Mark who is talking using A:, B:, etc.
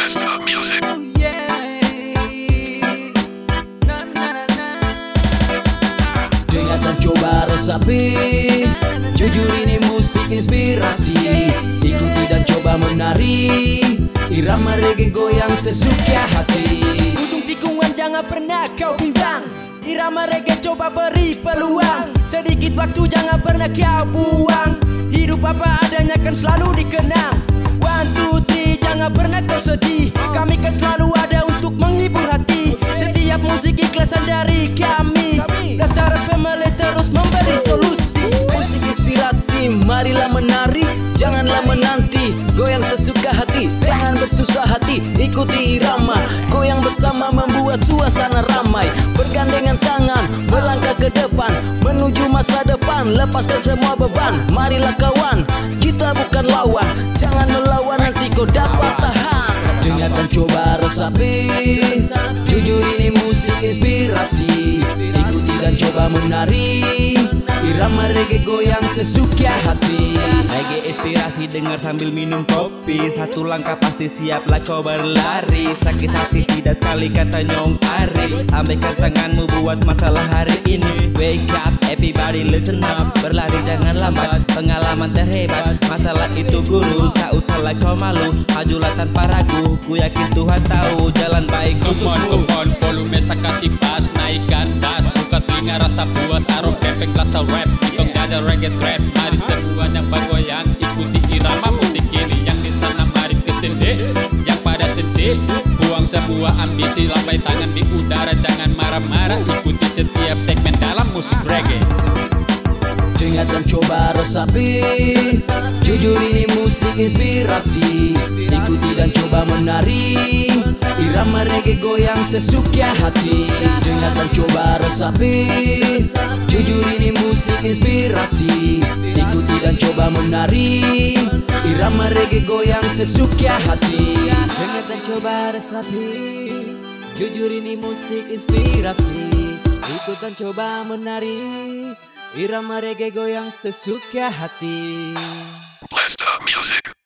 A: Let's talk music.
B: Dengar dan coba resapi, jujur ini musik inspirasi. Ikuti dan coba menari, irama reggae goyang sesuka hati.
C: Ujung tikungan jangan pernah kau bimbang, irama reggae coba beri peluang. Sedikit waktu jangan pernah kau buang, hidup apa adanya kan selalu dikenang. 1, 2, 3 jangan pernah kau sedih, kami kan selalu ada untuk menghibur hati. Setiap musik ikhlasan dari kami, Dastar Family terus memberi solusi.
B: Musik inspirasi, marilah menari, janganlah menanti. Goyang sesuka hati, jangan bersusah hati. Ikuti irama, goyang bersama membuat suasana ramai. Bergandengan tangan, melangkah ke depan, menuju masa depan. Lepaskan semua beban, marilah kawan, kita bukan lawan. Jangan melawan, nanti kau dapat tahan. Dengar dan coba resapi, jujur ini musik inspirasi. Ikuti dan coba menari, irama reggae goyang sesuka hati.
D: Reggae inspirasi dengar sambil minum kopi. Satu langkah pasti siaplah kau berlari. Sakit hati tidak sekali kata Nyong Ari. Ambaikan tanganmu buat masalah hari ini. Wake up everybody listen up. Berlari jangan lambat, pengalaman terhebat. Masalah itu guru, tak usahlah kau malu. Majulah tanpa ragu, ku yakin Tuhan tahu jalan baik untukmu.
E: Come on, volume saya kasih pas, naikkan bass. Buka telinga rasa puas, arom kepeng klasta rap. Hitung dada reggae trap, mari semuanya bergoyang. Ikuti irama musik ini, yang di sana mari ke sini. Yang pada sensi, buang sebuah ambisi. Lambai tangan di udara, jangan marah-marah. Ikuti setiap segmen dalam musik reggae.
B: Dengar dan coba resapi, jujur ini musik inspirasi. Ikuti dan coba menari, irama reggae goyang sesuka hati. Dengar dan coba resapi, jujur ini musik inspirasi. Ikuti dan coba menari, irama reggae goyang sesuka hati. Dengar dan coba resapi, jujur ini musik inspirasi. Ikut dan coba menari, irama reggae goyang sesuka hati.
A: Let's talk music.